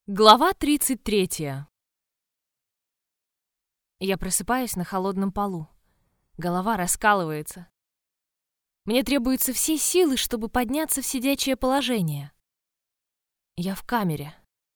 Глава 33. Я просыпаюсь на холодном полу. Голова раскалывается. Мне требуются все силы, чтобы подняться в сидячее положение. Я в камере.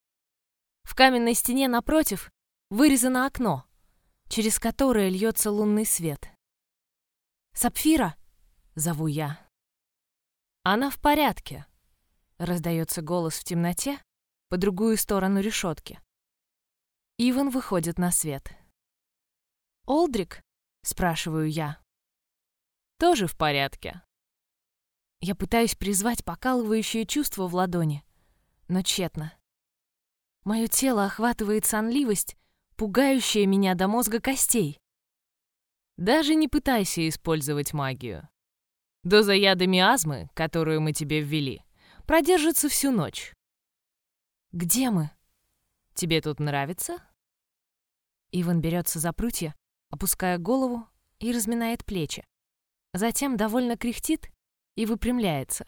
В каменной стене напротив вырезано окно, через которое льется лунный свет. «Сапфира!» — зову я. «Она в порядке», — раздается голос в темноте по другую сторону решетки. Иван выходит на свет. «Олдрик?» — спрашиваю я. «Тоже в порядке». Я пытаюсь призвать покалывающее чувство в ладони, но тщетно. Мое тело охватывает сонливость, пугающая меня до мозга костей. Даже не пытайся использовать магию. Доза яда миазмы, которую мы тебе ввели, продержится всю ночь. «Где мы? Тебе тут нравится?» Иван берется за прутья, опуская голову и разминает плечи. Затем довольно кряхтит и выпрямляется.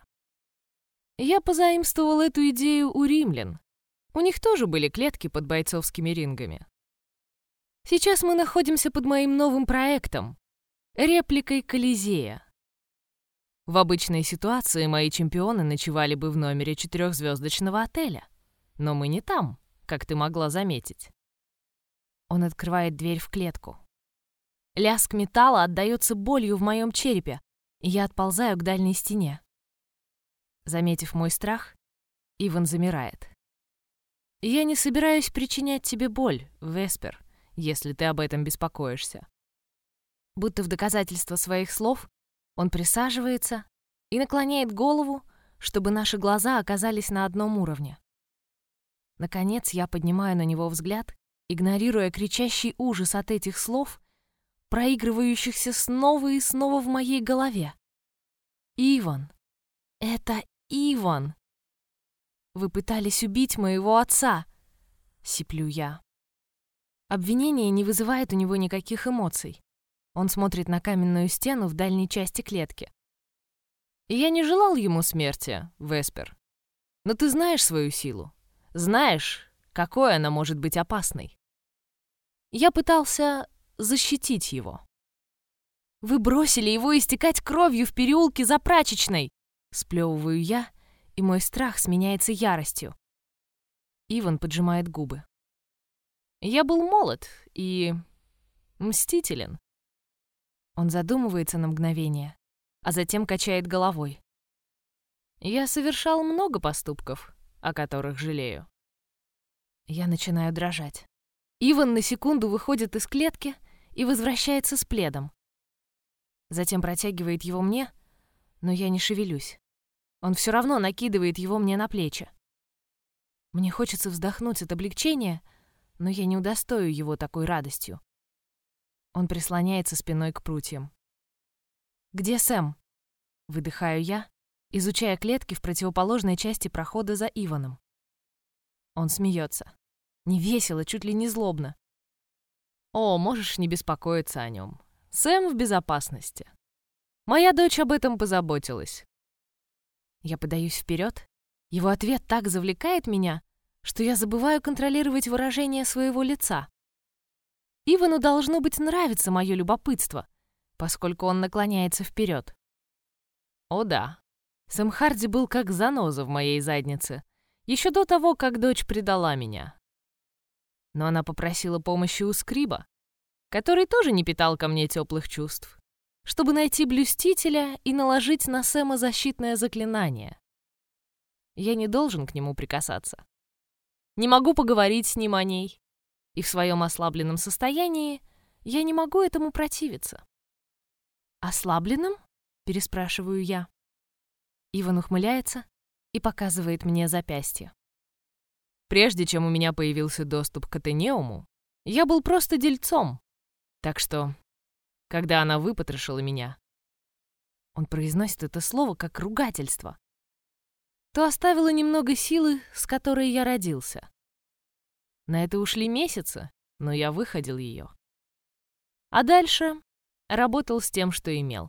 Я позаимствовал эту идею у римлян. У них тоже были клетки под бойцовскими рингами. Сейчас мы находимся под моим новым проектом — репликой Колизея. В обычной ситуации мои чемпионы ночевали бы в номере 4-звездочного отеля. Но мы не там, как ты могла заметить. Он открывает дверь в клетку. Лязг металла отдаётся болью в моем черепе, и я отползаю к дальней стене. Заметив мой страх, Иван замирает. «Я не собираюсь причинять тебе боль, Веспер, если ты об этом беспокоишься». Будто в доказательство своих слов он присаживается и наклоняет голову, чтобы наши глаза оказались на одном уровне. Наконец я поднимаю на него взгляд, игнорируя кричащий ужас от этих слов, проигрывающихся снова и снова в моей голове. «Иван! Это Иван! Вы пытались убить моего отца!» — сиплю я. Обвинение не вызывает у него никаких эмоций. Он смотрит на каменную стену в дальней части клетки. «Я не желал ему смерти, Веспер. Но ты знаешь свою силу. Знаешь, какой она может быть опасной. Я пытался защитить его». «Вы бросили его истекать кровью в переулке за прачечной!» Сплёвываю я, и мой страх сменяется яростью. Иван поджимает губы. «Я был молод и мстителен». Он задумывается на мгновение, а затем качает головой. «Я совершал много поступков, о которых жалею». Я начинаю дрожать. Иван на секунду выходит из клетки и возвращается с пледом. Затем протягивает его мне, но я не шевелюсь. Он все равно накидывает его мне на плечи. Мне хочется вздохнуть от облегчения, но я не удостою его такой радостью. Он прислоняется спиной к прутьям. «Где Сэм?» — выдыхаю я, изучая клетки в противоположной части прохода за Иваном. Он смеется. Невесело, чуть ли не злобно. «О, можешь не беспокоиться о нем. Сэм в безопасности. Моя дочь об этом позаботилась». Я подаюсь вперед. Его ответ так завлекает меня, что я забываю контролировать выражение своего лица. Ивану должно быть нравится мое любопытство, поскольку он наклоняется вперед. О да, Сэм Харди был как заноза в моей заднице, еще до того, как дочь предала меня. Но она попросила помощи у Скриба, который тоже не питал ко мне теплых чувств, чтобы найти блюстителя и наложить на Сэма защитное заклинание. Я не должен к нему прикасаться. Не могу поговорить с ним о ней, и в своем ослабленном состоянии я не могу этому противиться. «Ослабленным?» — переспрашиваю я. Иван ухмыляется и показывает мне запястье. Прежде чем у меня появился доступ к Атенеуму, я был просто дельцом. Так что, когда она выпотрошила меня, он произносит это слово как ругательство, то оставила немного силы, с которой я родился. На это ушли месяцы, но я выходил ее. А дальше работал с тем, что имел.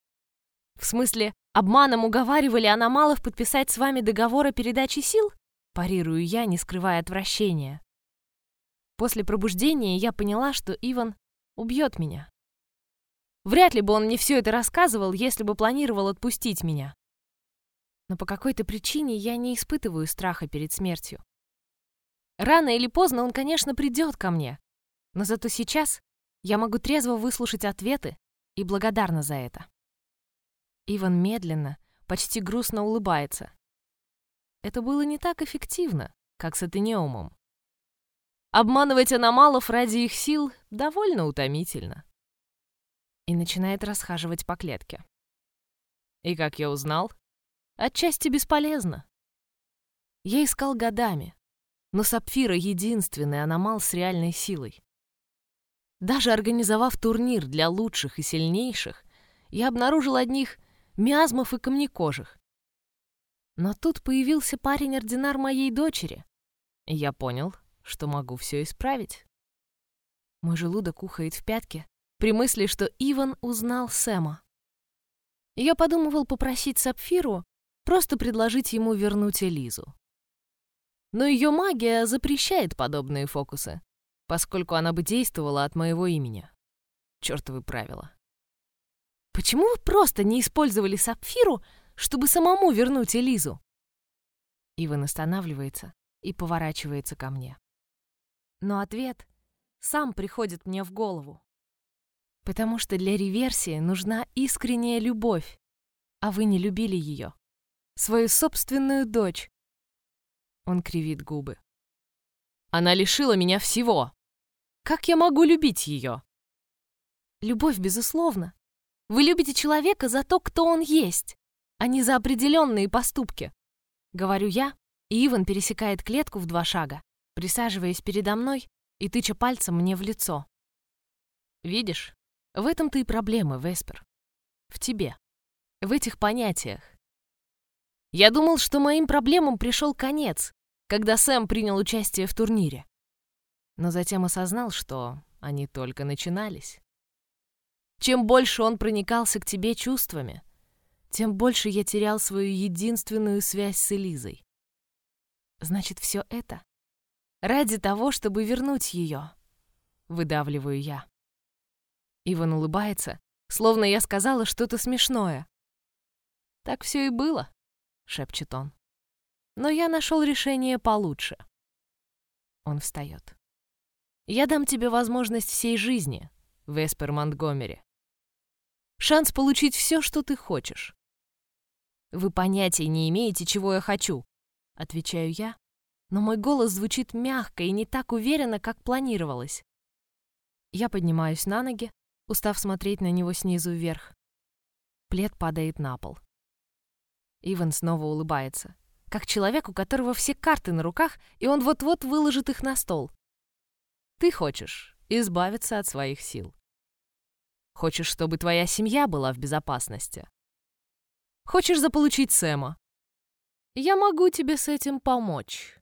В смысле, обманом уговаривали аномалов подписать с вами договор о передаче сил? парирую я, не скрывая отвращения. После пробуждения я поняла, что Иван убьет меня. Вряд ли бы он мне все это рассказывал, если бы планировал отпустить меня. Но по какой-то причине я не испытываю страха перед смертью. Рано или поздно он, конечно, придет ко мне, но зато сейчас я могу трезво выслушать ответы и благодарна за это. Иван медленно, почти грустно улыбается. Это было не так эффективно, как с Атенеумом. Обманывать аномалов ради их сил довольно утомительно. И начинает расхаживать по клетке. И как я узнал, отчасти бесполезно. Я искал годами, но Сапфира — единственный аномал с реальной силой. Даже организовав турнир для лучших и сильнейших, я обнаружил одних миазмов и камнекожих. Но тут появился парень-ординар моей дочери, и я понял, что могу все исправить. Мой желудок ухает в пятки при мысли, что Иван узнал Сэма. Я подумывал попросить Сапфиру просто предложить ему вернуть Элизу. Но ее магия запрещает подобные фокусы, поскольку она бы действовала от моего имени. Чёртовы правила. Почему вы просто не использовали Сапфиру, чтобы самому вернуть Элизу? Иван останавливается и поворачивается ко мне. Но ответ сам приходит мне в голову. Потому что для реверсии нужна искренняя любовь, а вы не любили ее. Свою собственную дочь. Он кривит губы. Она лишила меня всего. Как я могу любить ее? Любовь, безусловно. Вы любите человека за то, кто он есть, а не за определенные поступки. Говорю я, и Иван пересекает клетку в 2 шага, присаживаясь передо мной и тыча пальцем мне в лицо. Видишь, в этом-то и проблема, Веспер. В тебе. В этих понятиях. Я думал, что моим проблемам пришел конец, когда Сэм принял участие в турнире. Но затем осознал, что они только начинались. Чем больше он проникался к тебе чувствами, тем больше я терял свою единственную связь с Элизой. Значит, все это ради того, чтобы вернуть ее, выдавливаю я. Иван улыбается, словно я сказала что-то смешное. Так все и было, шепчет он. Но я нашел решение получше. Он встает. Я дам тебе возможность всей жизни, Веспер Монтгомери. Шанс получить все, что ты хочешь. Вы понятия не имеете, чего я хочу, отвечаю я, но мой голос звучит мягко и не так уверенно, как планировалось. Я поднимаюсь на ноги, устав смотреть на него снизу вверх. Плед падает на пол. Иван снова улыбается, как человек, у которого все карты на руках, и он вот-вот выложит их на стол. Ты хочешь избавиться от своих сил. Хочешь, чтобы твоя семья была в безопасности. Хочешь заполучить Сэма. Я могу тебе с этим помочь.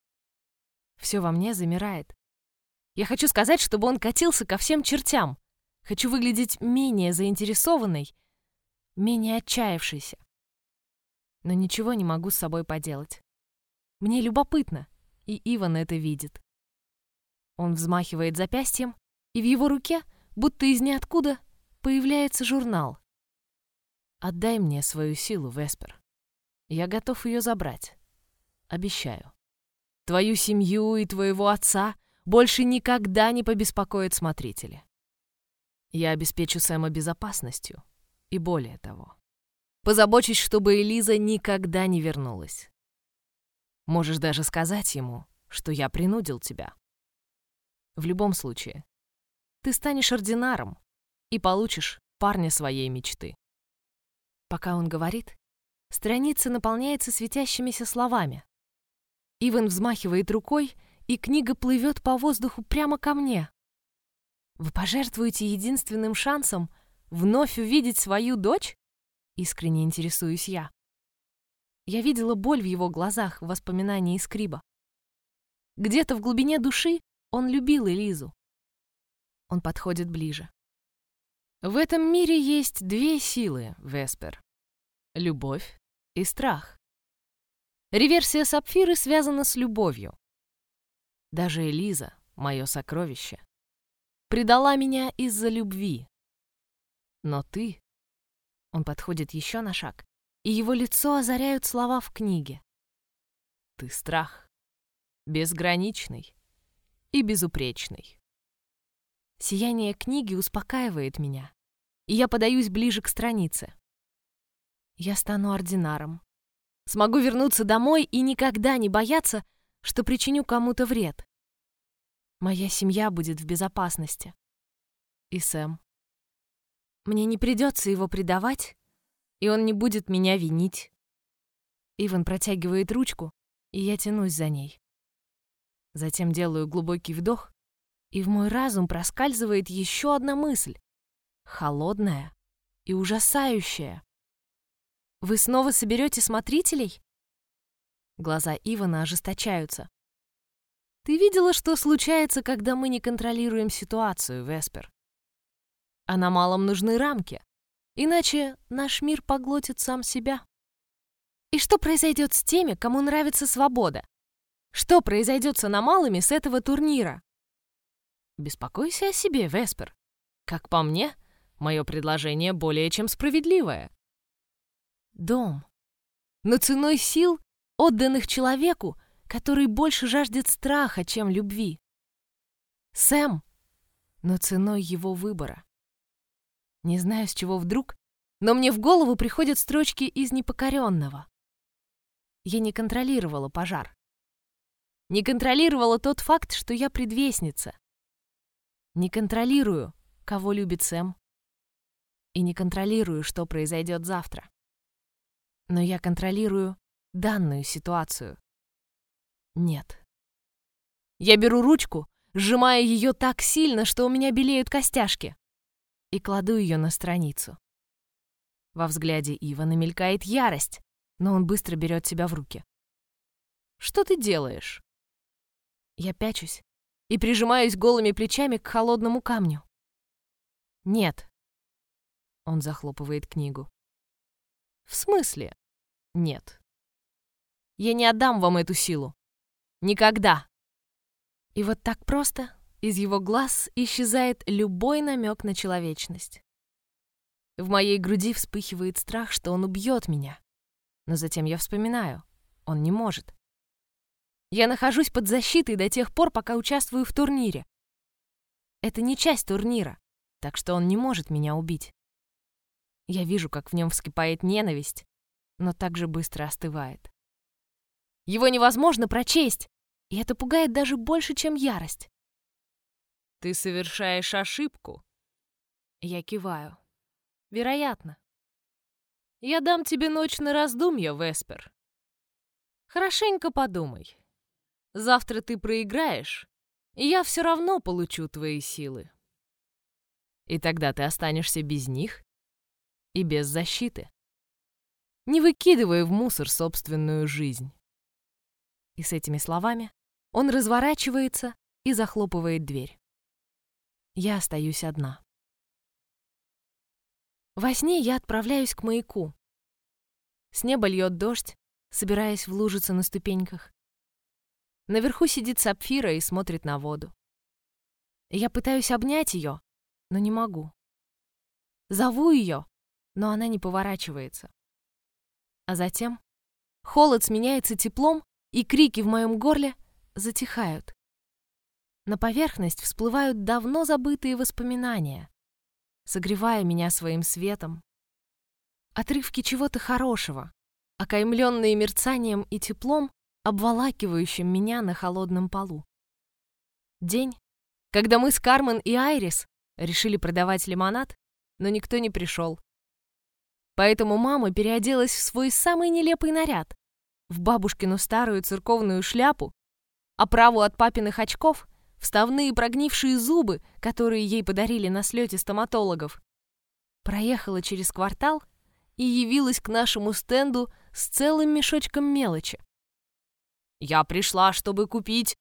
Все во мне замирает. Я хочу сказать, чтобы он катился ко всем чертям. Хочу выглядеть менее заинтересованной, менее отчаявшейся. Но ничего не могу с собой поделать. Мне любопытно, и Иван это видит. Он взмахивает запястьем, и в его руке, будто из ниоткуда, появляется журнал. Отдай мне свою силу, Веспер. Я готов ее забрать. Обещаю. Твою семью и твоего отца больше никогда не побеспокоят смотрители. Я обеспечу Сэма безопасностью. И более того, позабочусь, чтобы Элиза никогда не вернулась. Можешь даже сказать ему, что я принудил тебя. В любом случае, ты станешь ординаром и получишь парня своей мечты. Пока он говорит, страница наполняется светящимися словами. Иван взмахивает рукой, и книга плывет по воздуху прямо ко мне. Вы пожертвуете единственным шансом вновь увидеть свою дочь? Искренне интересуюсь я. Я видела боль в его глазах в воспоминании Скриба. Где-то в глубине души он любил Элизу. Он подходит ближе. В этом мире есть 2 силы, Веспер. Любовь и страх. Реверсия Сапфиры связана с любовью. Даже Элиза, мое сокровище, предала меня из-за любви. Но ты... Он подходит еще на шаг, и его лицо озаряют слова в книге. Ты страх. Безграничный и безупречный. Сияние книги успокаивает меня, и я подаюсь ближе к странице. Я стану ординаром. Смогу вернуться домой и никогда не бояться, что причиню кому-то вред. Моя семья будет в безопасности. И Сэм. Мне не придется его предавать, и он не будет меня винить. Иван протягивает ручку, и я тянусь за ней. Затем делаю глубокий вдох, и в мой разум проскальзывает еще одна мысль. Холодная и ужасающая. Вы снова соберете смотрителей? Глаза Ивана ожесточаются. Ты видела, что случается, когда мы не контролируем ситуацию, Веспер? А на малом нужны рамки, иначе наш мир поглотит сам себя. И что произойдет с теми, кому нравится свобода? Что произойдет с аномалами с этого турнира? Беспокойся о себе, Веспер. Как по мне, мое предложение более чем справедливое. Дом. Но ценой сил, отданных человеку, который больше жаждет страха, чем любви. Сэм. Но ценой его выбора. Не знаю, с чего вдруг, но мне в голову приходят строчки из «Непокоренного». Я не контролировала пожар. Не контролировала тот факт, что я предвестница. Не контролирую, кого любит Сэм. И не контролирую, что произойдет завтра. Но я контролирую данную ситуацию. Нет. Я беру ручку, сжимая ее так сильно, что у меня белеют костяшки, и кладу ее на страницу. Во взгляде Ивана мелькает ярость, но он быстро берет себя в руки. «Что ты делаешь?» Я пячусь и прижимаюсь голыми плечами к холодному камню. «Нет». Он захлопывает книгу. «В смысле? Нет. Я не отдам вам эту силу. Никогда». И вот так просто из его глаз исчезает любой намек на человечность. В моей груди вспыхивает страх, что он убьет меня. Но затем я вспоминаю, он не может. Я нахожусь под защитой до тех пор, пока участвую в турнире. Это не часть турнира, так что он не может меня убить. Я вижу, как в нем вскипает ненависть, но также быстро остывает. Его невозможно прочесть, и это пугает даже больше, чем ярость. «Ты совершаешь ошибку?» Я киваю. «Вероятно. Я дам тебе ночь на раздумье, Веспер. Хорошенько подумай. Завтра ты проиграешь, и я все равно получу твои силы. И тогда ты останешься без них и без защиты. Не выкидывай в мусор собственную жизнь». И с этими словами он разворачивается и захлопывает дверь. Я остаюсь одна. Во сне я отправляюсь к маяку. С неба льет дождь, собираясь в лужицы на ступеньках. Наверху сидит Сапфира и смотрит на воду. Я пытаюсь обнять ее, но не могу. Зову ее, но она не поворачивается. А затем холод сменяется теплом, и крики в моем горле затихают. На поверхность всплывают давно забытые воспоминания, согревая меня своим светом. Отрывки чего-то хорошего, окаймленные мерцанием и теплом, обволакивающим меня на холодном полу. День, когда мы с Кармен и Айрис решили продавать лимонад, но никто не пришел. Поэтому мама переоделась в свой самый нелепый наряд, в бабушкину старую церковную шляпу, оправу от папиных очков, вставные прогнившие зубы, которые ей подарили на слете стоматологов. Проехала через квартал и явилась к нашему стенду с целым мешочком мелочи. «Я пришла, чтобы купить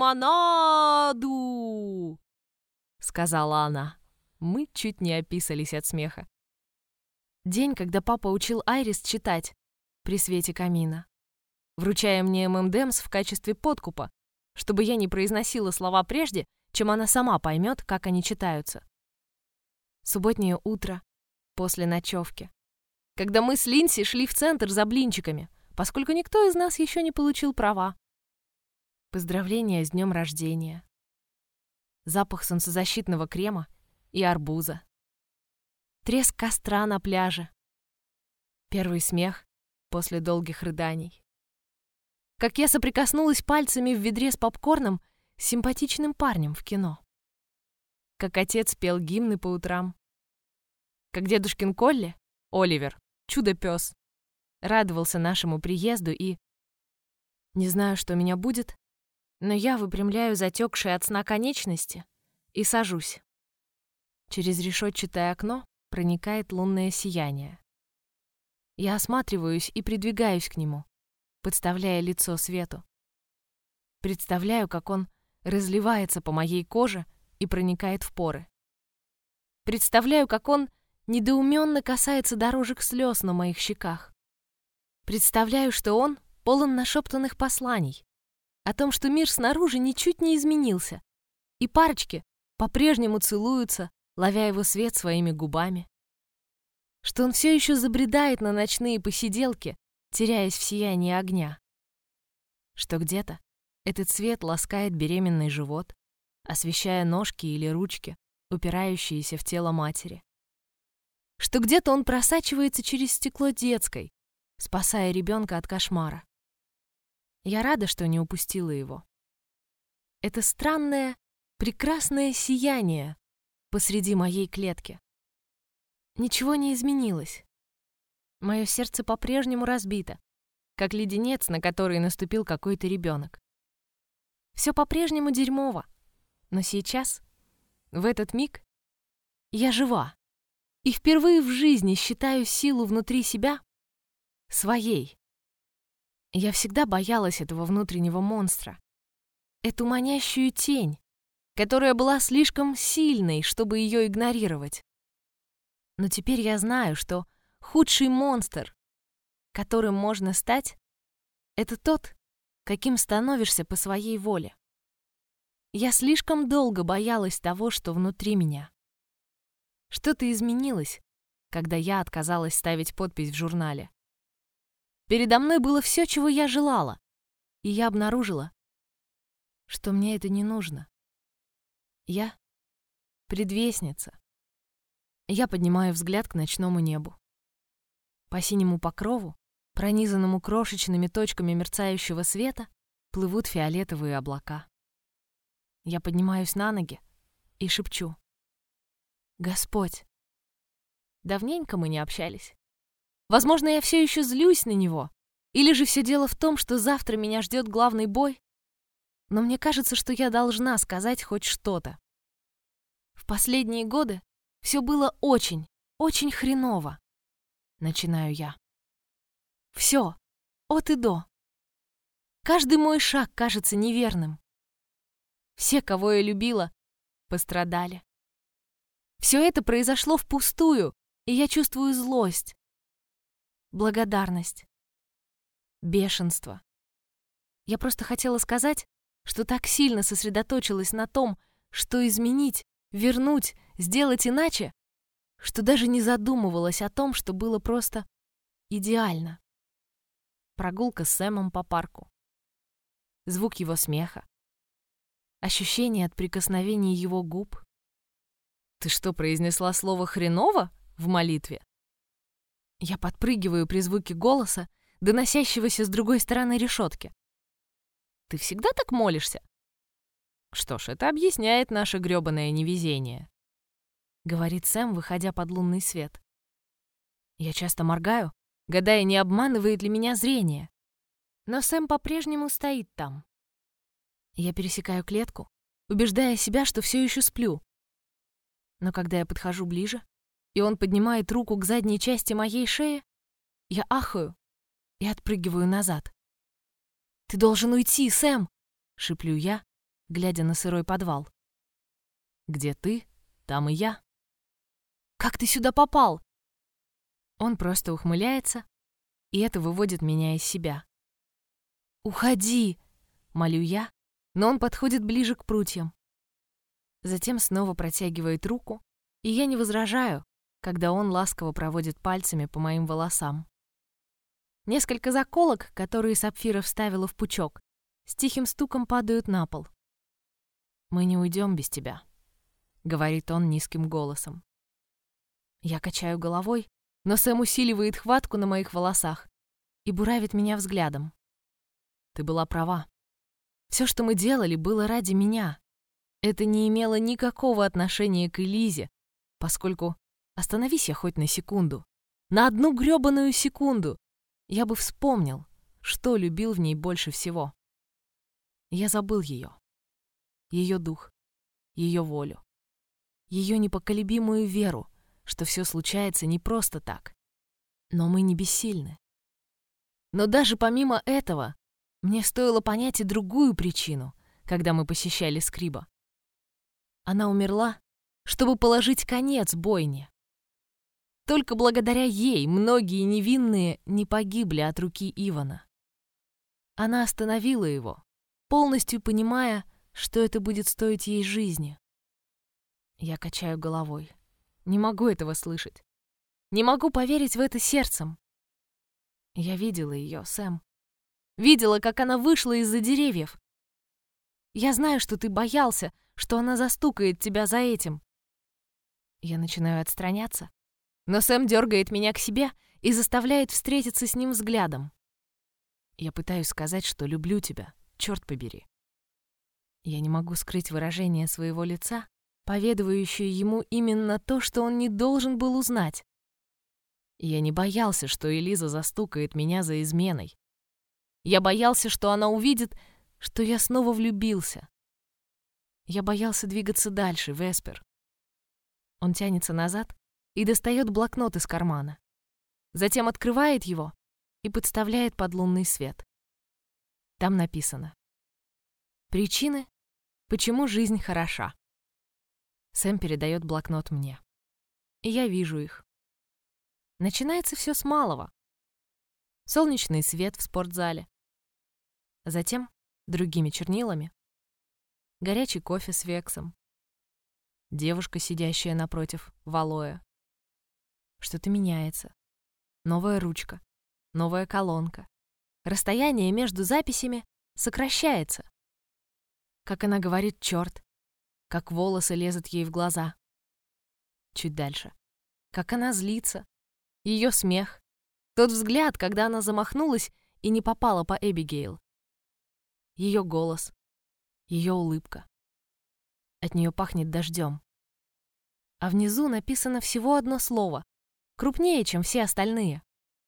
лимонаду!» — сказала она. Мы чуть не описались от смеха. День, когда папа учил Айрис читать при свете камина. вручая мне ММДМС в качестве подкупа, чтобы я не произносила слова прежде, чем она сама поймет, как они читаются. Субботнее утро после ночевки, когда мы с Линси шли в центр за блинчиками, поскольку никто из нас еще не получил права. Поздравления с днем рождения. Запах солнцезащитного крема и арбуза. Треск костра на пляже. Первый смех после долгих рыданий. Как я соприкоснулась пальцами в ведре с попкорном с симпатичным парнем в кино. Как отец пел гимны по утрам. Как дедушкин Колли, Оливер, чудо-пес, радовался нашему приезду и... Не знаю, что меня будет, но я выпрямляю затекшие от сна конечности и сажусь. Через решетчатое окно проникает лунное сияние. Я осматриваюсь и придвигаюсь к нему, подставляя лицо свету. Представляю, как он разливается по моей коже и проникает в поры. Представляю, как он недоуменно касается дорожек слез на моих щеках. Представляю, что он полон нашептанных посланий о том, что мир снаружи ничуть не изменился, и парочки по-прежнему целуются, ловя его свет своими губами. Что он все еще забредает на ночные посиделки, теряясь в сиянии огня. Что где-то этот свет ласкает беременный живот, освещая ножки или ручки, упирающиеся в тело матери. Что где-то он просачивается через стекло детской, спасая ребенка от кошмара. Я рада, что не упустила его. Это странное, прекрасное сияние посреди моей клетки. Ничего не изменилось. Мое сердце по-прежнему разбито, как леденец, на который наступил какой-то ребенок. Все по-прежнему дерьмово, но сейчас, в этот миг, я жива и впервые в жизни считаю силу внутри себя своей. Я всегда боялась этого внутреннего монстра, эту манящую тень, которая была слишком сильной, чтобы ее игнорировать. Но теперь я знаю, что худший монстр, которым можно стать, это тот, каким становишься по своей воле. Я слишком долго боялась того, что внутри меня. Что-то изменилось, когда я отказалась ставить подпись в журнале. Передо мной было все, чего я желала, и я обнаружила, что мне это не нужно. Я предвестница. Я поднимаю взгляд к ночному небу. По синему покрову, пронизанному крошечными точками мерцающего света, плывут фиолетовые облака. Я поднимаюсь на ноги и шепчу: «Господь!» Давненько мы не общались. Возможно, я все еще злюсь на него, или же все дело в том, что завтра меня ждет главный бой, но мне кажется, что я должна сказать хоть что-то. В последние годы все было очень, очень хреново. Начинаю я. Все, от и до. Каждый мой шаг кажется неверным. Все, кого я любила, пострадали. Все это произошло впустую, и я чувствую злость, благодарность, бешенство. Я просто хотела сказать, что так сильно сосредоточилась на том, что изменить, вернуть, сделать иначе, что даже не задумывалась о том, что было просто идеально. Прогулка с Сэмом по парку. Звук его смеха. Ощущение от прикосновений его губ. «Ты что, произнесла слово «хреново» в молитве?» Я подпрыгиваю при звуке голоса, доносящегося с другой стороны решетки. «Ты всегда так молишься?» «Что ж, это объясняет наше грёбаное невезение», — говорит Сэм, выходя под лунный свет. Я часто моргаю, гадая, не обманывает ли меня зрение. Но Сэм по-прежнему стоит там. Я пересекаю клетку, убеждая себя, что все еще сплю. Но когда я подхожу ближе, и он поднимает руку к задней части моей шеи, я ахаю и отпрыгиваю назад. «Ты должен уйти, Сэм!» — шиплю я, глядя на сырой подвал. «Где ты, там и я». «Как ты сюда попал?» Он просто ухмыляется, и это выводит меня из себя. «Уходи!» — молю я, но он подходит ближе к прутьям. Затем снова протягивает руку, и я не возражаю, когда он ласково проводит пальцами по моим волосам. Несколько заколок, которые Сапфира вставила в пучок, с тихим стуком падают на пол. «Мы не уйдем без тебя», — говорит он низким голосом. Я качаю головой, но Сэм усиливает хватку на моих волосах и буравит меня взглядом. «Ты была права. Все, что мы делали, было ради меня. Это не имело никакого отношения к Элизе, поскольку, остановись я хоть на секунду, на одну грёбаную секунду, я бы вспомнил, что любил в ней больше всего. Я забыл ее дух, ее волю, ее непоколебимую веру, что все случается не просто так. Но мы не бессильны. Но даже помимо этого, мне стоило понять и другую причину, когда мы посещали Скриба. Она умерла, чтобы положить конец бойне. Только благодаря ей многие невинные не погибли от руки Ивана. Она остановила его, полностью понимая, что это будет стоить ей жизни. Я качаю головой. Не могу этого слышать. Не могу поверить в это сердцем. Я видела ее, Сэм. Видела, как она вышла из-за деревьев. Я знаю, что ты боялся, что она застукает тебя за этим. Я начинаю отстраняться, но Сэм дергает меня к себе и заставляет встретиться с ним взглядом. Я пытаюсь сказать, что люблю тебя, черт побери. Я не могу скрыть выражение своего лица, поведывающее ему именно то, что он не должен был узнать. Я не боялся, что Элиза застукает меня за изменой. Я боялся, что она увидит, что я снова влюбился. Я боялся двигаться дальше, Веспер. Он тянется назад и достает блокнот из кармана. Затем открывает его и подставляет под лунный свет. Там написано: «Причины, почему жизнь хороша». Сэм передает блокнот мне. И я вижу их. Начинается все с малого. Солнечный свет в спортзале. Затем, другими чернилами, горячий кофе с Вексом. Девушка, сидящая напротив, Валоя. Что-то меняется. Новая ручка, новая колонка. Расстояние между записями сокращается. Как она говорит «чёрт», как волосы лезут ей в глаза. Чуть дальше. Как она злится. Ее смех. Тот взгляд, когда она замахнулась и не попала по Эбигейл. Ее голос. Ее улыбка. От нее пахнет дождем. А внизу написано всего одно слово, крупнее, чем все остальные.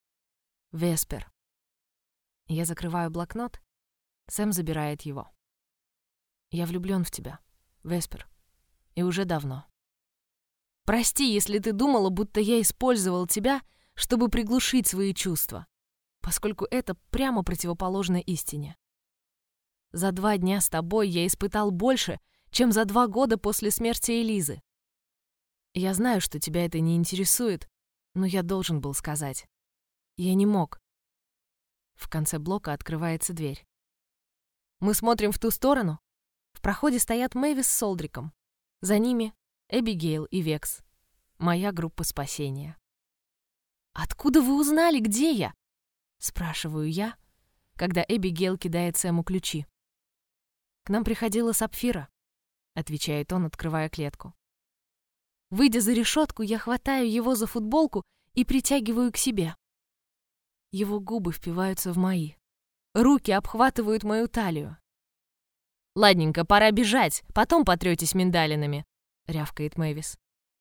Веспер. Я закрываю блокнот. Сэм забирает его. Я влюблен в тебя, Веспер. И уже давно. Прости, если ты думала, будто я использовал тебя, чтобы приглушить свои чувства, поскольку это прямо противоположно истине. За 2 дня с тобой я испытал больше, чем за 2 года после смерти Элизы. Я знаю, что тебя это не интересует, но я должен был сказать. Я не мог. В конце блока открывается дверь. Мы смотрим в ту сторону. В проходе стоят Мэвис с Солдриком. За ними Эбигейл и Векс. Моя группа спасения. «Откуда вы узнали, где я?» — спрашиваю я, когда Эбигейл кидает Сэму ключи. «К нам приходила Сапфира», — отвечает он, открывая клетку. Выйдя за решетку, я хватаю его за футболку и притягиваю к себе. Его губы впиваются в мои. Руки обхватывают мою талию. «Ладненько, пора бежать, потом потрётесь миндалинами», — рявкает Мэвис.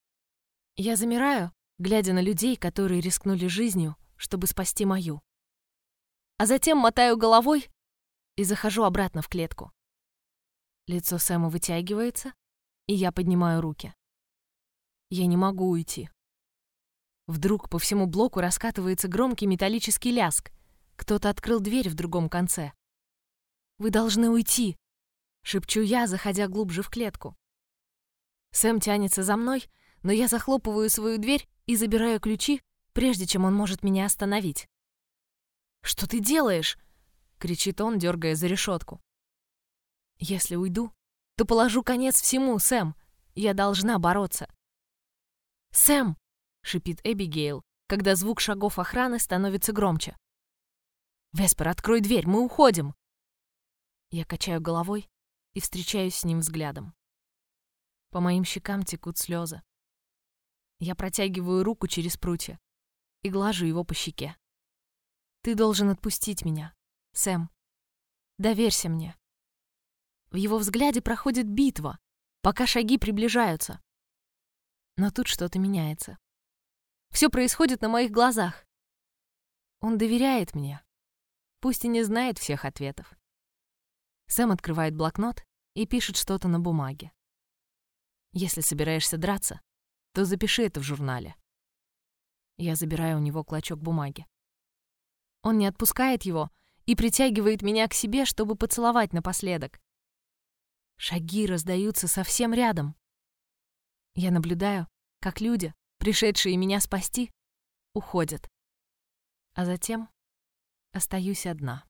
Я замираю, глядя на людей, которые рискнули жизнью, чтобы спасти мою. А затем мотаю головой и захожу обратно в клетку. Лицо Сэма вытягивается, и я поднимаю руки. Я не могу уйти. Вдруг по всему блоку раскатывается громкий металлический ляск. Кто-то открыл дверь в другом конце. «Вы должны уйти!» — шепчу я, заходя глубже в клетку. Сэм тянется за мной, но я захлопываю свою дверь и забираю ключи, прежде чем он может меня остановить. «Что ты делаешь?» — кричит он, дергая за решетку. «Если уйду, то положу конец всему, Сэм. Я должна бороться». «Сэм!» — шипит Эбигейл, когда звук шагов охраны становится громче. «Веспер, открой дверь, мы уходим!» Я качаю головой и встречаюсь с ним взглядом. По моим щекам текут слезы. Я протягиваю руку через прутья и глажу его по щеке. «Ты должен отпустить меня, Сэм. Доверься мне». В его взгляде проходит битва, пока шаги приближаются. Но тут что-то меняется. Все происходит на моих глазах. Он доверяет мне, пусть и не знает всех ответов. Сэм открывает блокнот и пишет что-то на бумаге. «Если собираешься драться, то запиши это в журнале». Я забираю у него клочок бумаги. Он не отпускает его и притягивает меня к себе, чтобы поцеловать напоследок. Шаги раздаются совсем рядом. Я наблюдаю, как люди, пришедшие меня спасти, уходят. А затем остаюсь одна.